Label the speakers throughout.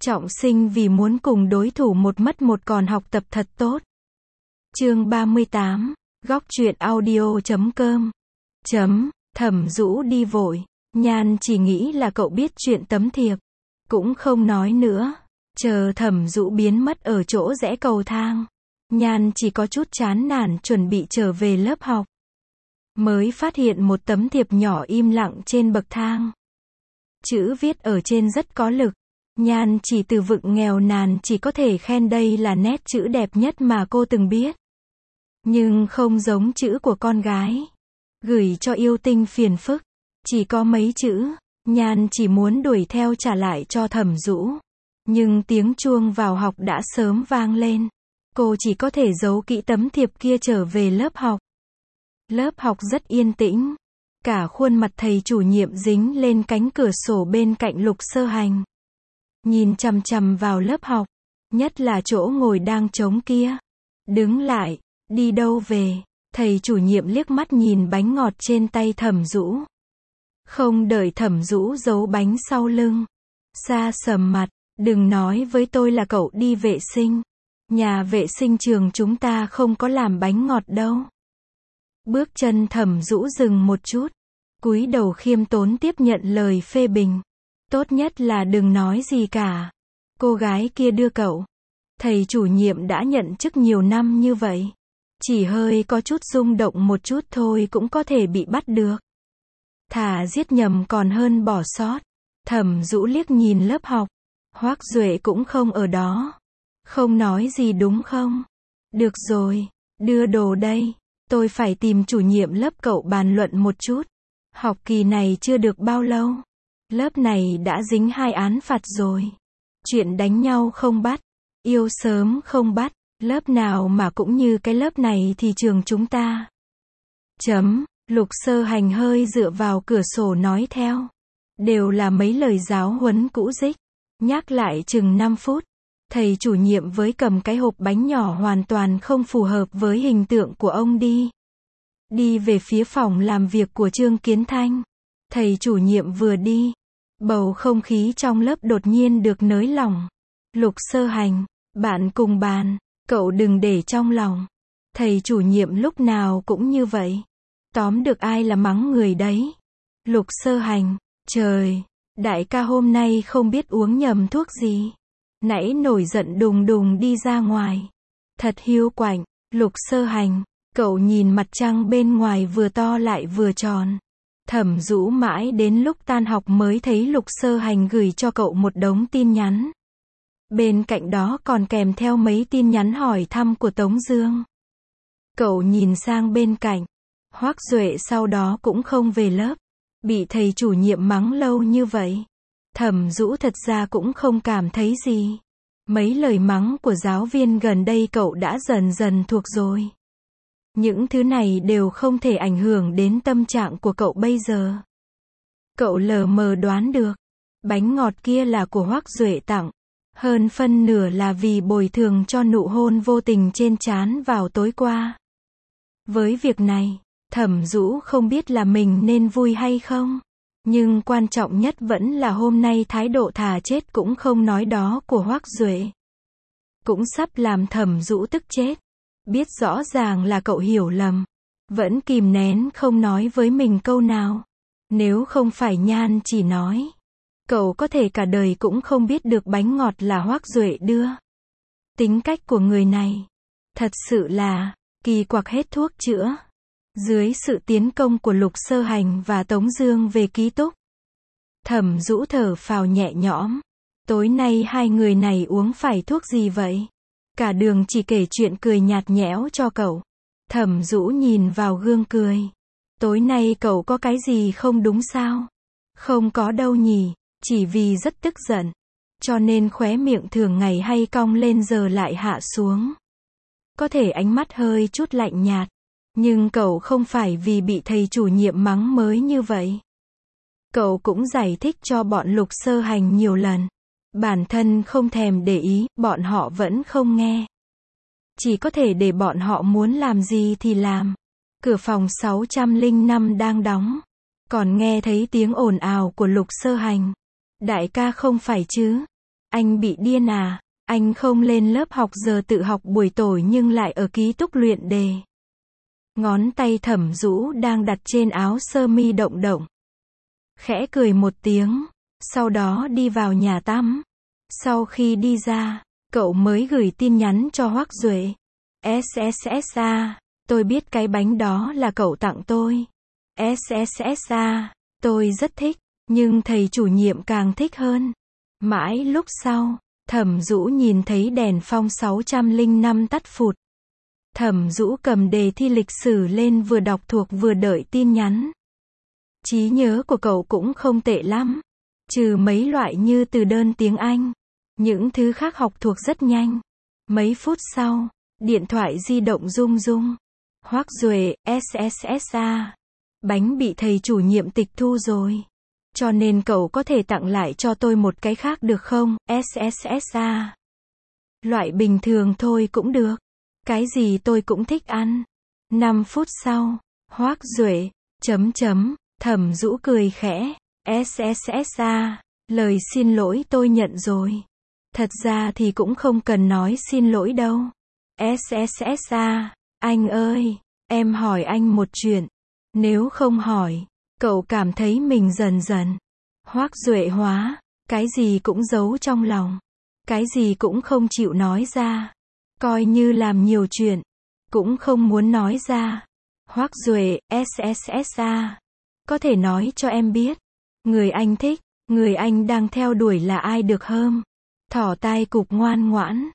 Speaker 1: Trọng sinh vì muốn cùng đối thủ một mất một còn học tập thật tốt. Chương 38, góc truyện audio.com. Thẩm Dũ đi vội. Nhan chỉ nghĩ là cậu biết chuyện tấm thiệp. Cũng không nói nữa. Chờ Thẩm Dũ biến mất ở chỗ rẽ cầu thang. Nhan chỉ có chút chán nản chuẩn bị trở về lớp học. Mới phát hiện một tấm thiệp nhỏ im lặng trên bậc thang. Chữ viết ở trên rất có lực. Nhan chỉ từ vực nghèo nàn chỉ có thể khen đây là nét chữ đẹp nhất mà cô từng biết. Nhưng không giống chữ của con gái. Gửi cho yêu tinh phiền phức. Chỉ có mấy chữ. Nhan chỉ muốn đuổi theo trả lại cho Thẩm Dũ. Nhưng tiếng chuông vào học đã sớm vang lên. Cô chỉ có thể giấu kỹ tấm thiệp kia trở về lớp học. Lớp học rất yên tĩnh. Cả khuôn mặt thầy chủ nhiệm dính lên cánh cửa sổ bên cạnh Lục Sơ Hành. Nhìn chằm chằm vào lớp học. Nhất là chỗ ngồi đang trống kia. Đứng lại. Đi đâu về? Thầy chủ nhiệm liếc mắt nhìn bánh ngọt trên tay Thẩm Dũ. Không đợi Thẩm Dũ giấu bánh sau lưng. Sa sầm mặt. Đừng nói với tôi là cậu đi vệ sinh. Nhà vệ sinh trường chúng ta không có làm bánh ngọt đâu. Bước chân Thẩm Dũ dừng một chút. Cúi đầu khiêm tốn tiếp nhận lời phê bình. Tốt nhất là đừng nói gì cả. Cô gái kia đưa cậu. Thầy chủ nhiệm đã nhận chức nhiều năm như vậy. Chỉ hơi có chút rung động một chút thôi cũng có thể bị bắt được. Thà giết nhầm còn hơn bỏ sót. Thẩm Dũ liếc nhìn lớp học. Hoắc Duệ cũng không ở đó. Không nói gì đúng không? Được rồi, đưa đồ đây. Tôi phải tìm chủ nhiệm lớp cậu bàn luận một chút. Học kỳ này chưa được bao lâu. Lớp này đã dính 2 án phạt rồi. Chuyện đánh nhau không bắt. Yêu sớm không bắt. Lớp nào mà cũng như cái lớp này thì trường chúng ta. Lục Sơ Hành hơi dựa vào cửa sổ nói theo. Đều là mấy lời giáo huấn cũ dích. Nhắc lại chừng 5 phút. Thầy chủ nhiệm với cầm cái hộp bánh nhỏ hoàn toàn không phù hợp với hình tượng của ông đi. Đi về phía phòng làm việc của Trương Kiến Thanh. Thầy chủ nhiệm vừa đi. Bầu không khí trong lớp đột nhiên được nới lỏng. Lục Sơ Hành, bạn cùng bàn, cậu đừng để trong lòng. Thầy chủ nhiệm lúc nào cũng như vậy. Tóm được ai là mắng người đấy. Lục Sơ Hành, trời, đại ca hôm nay không biết uống nhầm thuốc gì. Nãy nổi giận đùng đùng đi ra ngoài. Thật hiu quạnh. Lục Sơ Hành, cậu nhìn mặt trăng bên ngoài vừa to lại vừa tròn. Thẩm Dũ mãi đến lúc tan học mới thấy Lục Sơ Hành gửi cho cậu một đống tin nhắn. Bên cạnh đó còn kèm theo mấy tin nhắn hỏi thăm của Tống Dương. Cậu nhìn sang bên cạnh. Hoắc Duệ sau đó cũng không về lớp. Bị thầy chủ nhiệm mắng lâu như vậy. Thẩm Dũ thật ra cũng không cảm thấy gì. Mấy lời mắng của giáo viên gần đây cậu đã dần dần thuộc rồi. Những thứ này đều không thể ảnh hưởng đến tâm trạng của cậu bây giờ. Cậu lờ mờ đoán được. Bánh ngọt kia là của Hoắc Duệ tặng. Hơn phân nửa là vì bồi thường cho nụ hôn vô tình trên trán vào tối qua. Với việc này, Thẩm Dũ không biết là mình nên vui hay không. Nhưng quan trọng nhất vẫn là hôm nay thái độ thà chết cũng không nói đó của Hoắc Duệ. Cũng sắp làm Thẩm Dũ tức chết. Biết rõ ràng là cậu hiểu lầm. Vẫn kìm nén không nói với mình câu nào. Nếu không phải Nhan chỉ nói. Cậu có thể cả đời cũng không biết được bánh ngọt là Hoắc Duệ đưa. Tính cách của người này. Thật sự là, kỳ quặc hết thuốc chữa. Dưới sự tiến công của Lục Sơ Hành và Tống Dương về ký túc. Thẩm Dũ thở phào nhẹ nhõm. Tối nay hai người này uống phải thuốc gì vậy? Cả đường chỉ kể chuyện cười nhạt nhẽo cho cậu. Thẩm Dũ nhìn vào gương cười. Tối nay cậu có cái gì không đúng sao? Không có đâu nhỉ, chỉ vì rất tức giận. Cho nên khóe miệng thường ngày hay cong lên giờ lại hạ xuống. Có thể ánh mắt hơi chút lạnh nhạt. Nhưng cậu không phải vì bị thầy chủ nhiệm mắng mới như vậy. Cậu cũng giải thích cho bọn Lục Sơ Hành nhiều lần. Bản thân không thèm để ý, bọn họ vẫn không nghe. Chỉ có thể để bọn họ muốn làm gì thì làm. Cửa phòng 605 đang đóng. Còn nghe thấy tiếng ồn ào của Lục Sơ Hành. Đại ca không phải chứ? Anh bị điên à? Anh không lên lớp học giờ tự học buổi tối nhưng lại ở ký túc luyện đề. Ngón tay Thẩm Dũ đang đặt trên áo sơ mi động động. Khẽ cười một tiếng, sau đó đi vào nhà tắm. Sau khi đi ra, cậu mới gửi tin nhắn cho Hoắc Duệ. SSSA, tôi biết cái bánh đó là cậu tặng tôi. SSSA, tôi rất thích, nhưng thầy chủ nhiệm càng thích hơn. Mãi lúc sau, Thẩm Dũ nhìn thấy đèn phong 605 tắt phụt. Thẩm Dũ cầm đề thi lịch sử lên vừa đọc thuộc vừa đợi tin nhắn. Trí nhớ của cậu cũng không tệ lắm. Trừ mấy loại như từ đơn tiếng Anh. Những thứ khác học thuộc rất nhanh. Mấy phút sau, điện thoại di động rung rung. Hoắc Duệ, SSSA. Bánh bị thầy chủ nhiệm tịch thu rồi. Cho nên cậu có thể tặng lại cho tôi một cái khác được không, SSSA. Loại bình thường thôi cũng được. Cái gì tôi cũng thích ăn. 5 phút sau, Hoắc Duệ, Thẩm Dũ cười khẽ. SSSA, lời xin lỗi tôi nhận rồi. Thật ra thì cũng không cần nói xin lỗi đâu. SSSA, anh ơi, em hỏi anh một chuyện. Nếu không hỏi, cậu cảm thấy mình dần dần Hoắc Duệ hóa, cái gì cũng giấu trong lòng. Cái gì cũng không chịu nói ra. Coi như làm nhiều chuyện, cũng không muốn nói ra. Hoắc Duệ, SSSA. Có thể nói cho em biết, người anh thích, người anh đang theo đuổi là ai được không? Thỏ tai cụp ngoan ngoãn.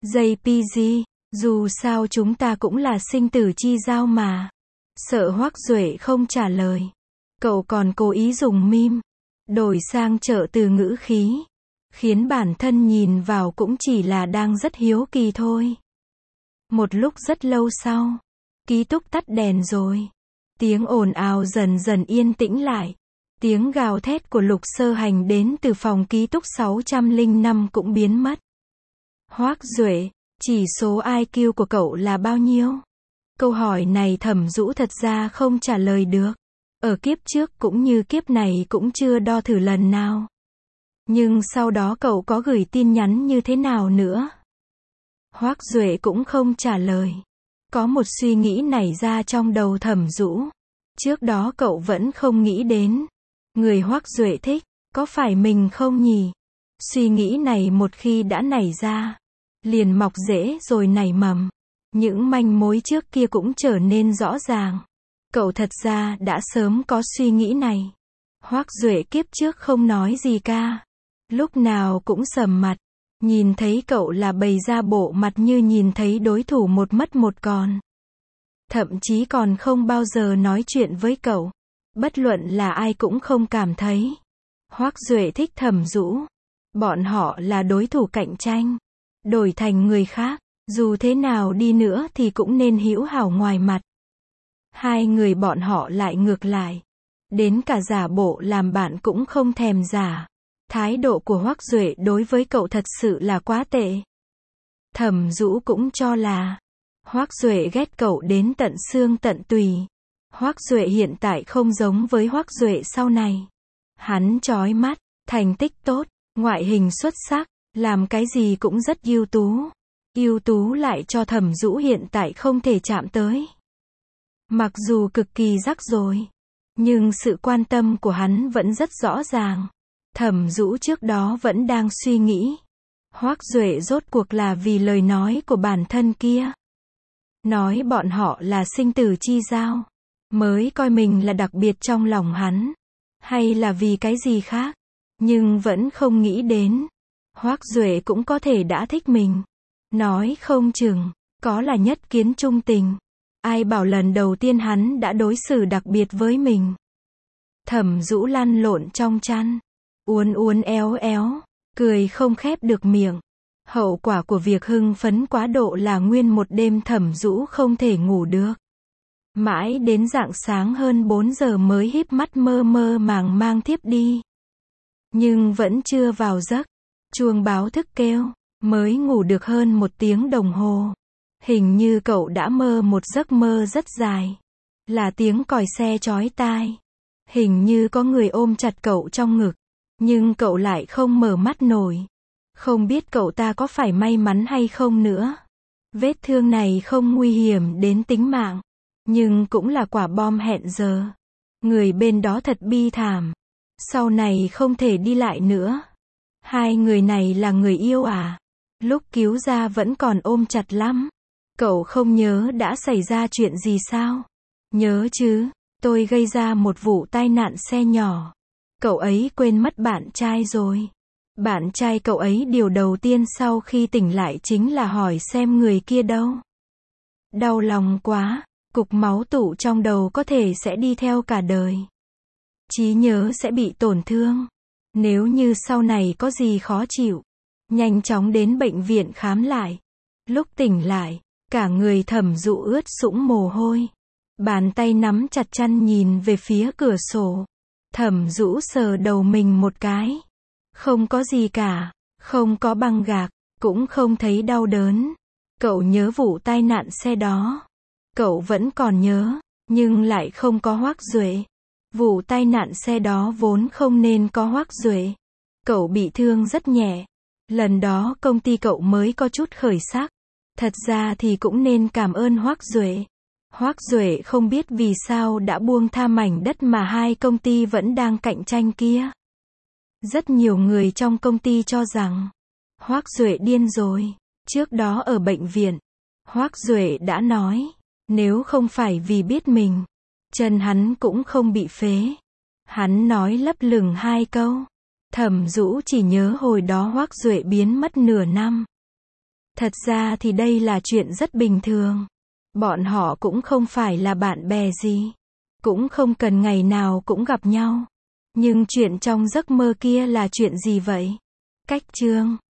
Speaker 1: JPG, dù sao chúng ta cũng là sinh tử chi giao mà. Sợ Hoắc Duệ không trả lời. Cậu còn cố ý dùng meme, đổi sang trợ từ ngữ khí, khiến bản thân nhìn vào cũng chỉ là đang rất hiếu kỳ thôi. Một lúc rất lâu sau, ký túc tắt đèn rồi. Tiếng ồn ào dần dần yên tĩnh lại. Tiếng gào thét của Lục Sơ Hành đến từ phòng ký túc 605 cũng biến mất. Hoắc Duệ, chỉ số IQ của cậu là bao nhiêu? Câu hỏi này Thẩm Dũ thật ra không trả lời được. Ở kiếp trước cũng như kiếp này cũng chưa đo thử lần nào. Nhưng sau đó cậu có gửi tin nhắn như thế nào nữa? Hoắc Duệ cũng không trả lời. Có một suy nghĩ nảy ra trong đầu Thẩm Dũ. Trước đó cậu vẫn không nghĩ đến. Người Hoắc Duệ thích, có phải mình không nhỉ? Suy nghĩ này một khi đã nảy ra, liền mọc rễ rồi nảy mầm. Những manh mối trước kia cũng trở nên rõ ràng. Cậu thật ra đã sớm có suy nghĩ này. Hoắc Duệ kiếp trước không nói gì ca. Lúc nào cũng sầm mặt. Nhìn thấy cậu là bày ra bộ mặt như nhìn thấy đối thủ một mất một còn. Thậm chí còn không bao giờ nói chuyện với cậu. Bất luận là ai cũng không cảm thấy Hoắc Duệ thích Thẩm Dũ. Bọn họ là đối thủ cạnh tranh. Đổi thành người khác, dù thế nào đi nữa thì cũng nên hữu hảo ngoài mặt. Hai người bọn họ lại ngược lại. Đến cả giả bộ làm bạn cũng không thèm giả. Thái độ của Hoắc Duệ đối với cậu thật sự là quá tệ. Thẩm Dũ cũng cho là Hoắc Duệ ghét cậu đến tận xương tận tùy. Hoắc Duệ hiện tại không giống với Hoắc Duệ sau này. Hắn chói mắt, thành tích tốt, ngoại hình xuất sắc, làm cái gì cũng rất ưu tú. Ưu tú lại cho Thẩm Dũ hiện tại không thể chạm tới. Mặc dù cực kỳ rắc rối, nhưng sự quan tâm của hắn vẫn rất rõ ràng. Thẩm Dũ trước đó vẫn đang suy nghĩ. Hoắc Duệ rốt cuộc là vì lời nói của bản thân kia. Nói bọn họ là sinh tử chi giao. Mới coi mình là đặc biệt trong lòng hắn. Hay là vì cái gì khác. Nhưng vẫn không nghĩ đến. Hoắc Duệ cũng có thể đã thích mình. Nói không chừng, có là nhất kiến trung tình. Ai bảo lần đầu tiên hắn đã đối xử đặc biệt với mình. Thẩm Dũ lăn lộn trong chăn. Uốn uốn éo éo. Cười không khép được miệng. Hậu quả của việc hưng phấn quá độ là nguyên một đêm Thẩm Dũ không thể ngủ được. Mãi đến rạng sáng hơn 4 giờ mới híp mắt mơ mơ màng mang thiếp đi. Nhưng vẫn chưa vào giấc. Chuông báo thức kêu. Mới ngủ được hơn 1 tiếng đồng hồ. Hình như cậu đã mơ một giấc mơ rất dài. Là tiếng còi xe chói tai. Hình như có người ôm chặt cậu trong ngực. Nhưng cậu lại không mở mắt nổi. Không biết cậu ta có phải may mắn hay không nữa. Vết thương này không nguy hiểm đến tính mạng, nhưng cũng là quả bom hẹn giờ. Người bên đó thật bi thảm. Sau này không thể đi lại nữa. Hai người này là người yêu à? Lúc cứu ra vẫn còn ôm chặt lắm. Cậu không nhớ đã xảy ra chuyện gì sao? Nhớ chứ, tôi gây ra một vụ tai nạn xe nhỏ. Cậu ấy quên mất bạn trai rồi. Bạn trai cậu ấy điều đầu tiên sau khi tỉnh lại chính là hỏi xem người kia đâu. Đau lòng quá, cục máu tụ trong đầu có thể sẽ đi theo cả đời. Trí nhớ sẽ bị tổn thương. Nếu như sau này có gì khó chịu, nhanh chóng đến bệnh viện khám lại. Lúc tỉnh lại, cả người Thẩm Dụ ướt sũng mồ hôi. Bàn tay nắm chặt chăn nhìn về phía cửa sổ. Thẩm Dụ sờ đầu mình một cái. Không có gì cả, không có băng gạc, cũng không thấy đau đớn. Cậu nhớ vụ tai nạn xe đó. Cậu vẫn còn nhớ, nhưng lại không có Hoắc Duệ. Vụ tai nạn xe đó vốn không nên có Hoắc Duệ. Cậu bị thương rất nhẹ. Lần đó công ty cậu mới có chút khởi sắc. Thật ra thì cũng nên cảm ơn Hoắc Duệ. Hoắc Duệ không biết vì sao đã buông tha mảnh đất mà hai công ty vẫn đang cạnh tranh kia. Rất nhiều người trong công ty cho rằng Hoắc Duệ điên rồi. Trước đó ở bệnh viện, Hoắc Duệ đã nói, nếu không phải vì biết mình, chân hắn cũng không bị phế. Hắn nói lấp lửng hai câu. Thẩm Dũ chỉ nhớ hồi đó Hoắc Duệ biến mất nửa năm. Thật ra thì đây là chuyện rất bình thường. Bọn họ cũng không phải là bạn bè gì. Cũng không cần ngày nào cũng gặp nhau. Nhưng chuyện trong giấc mơ kia là chuyện gì vậy? Cách chương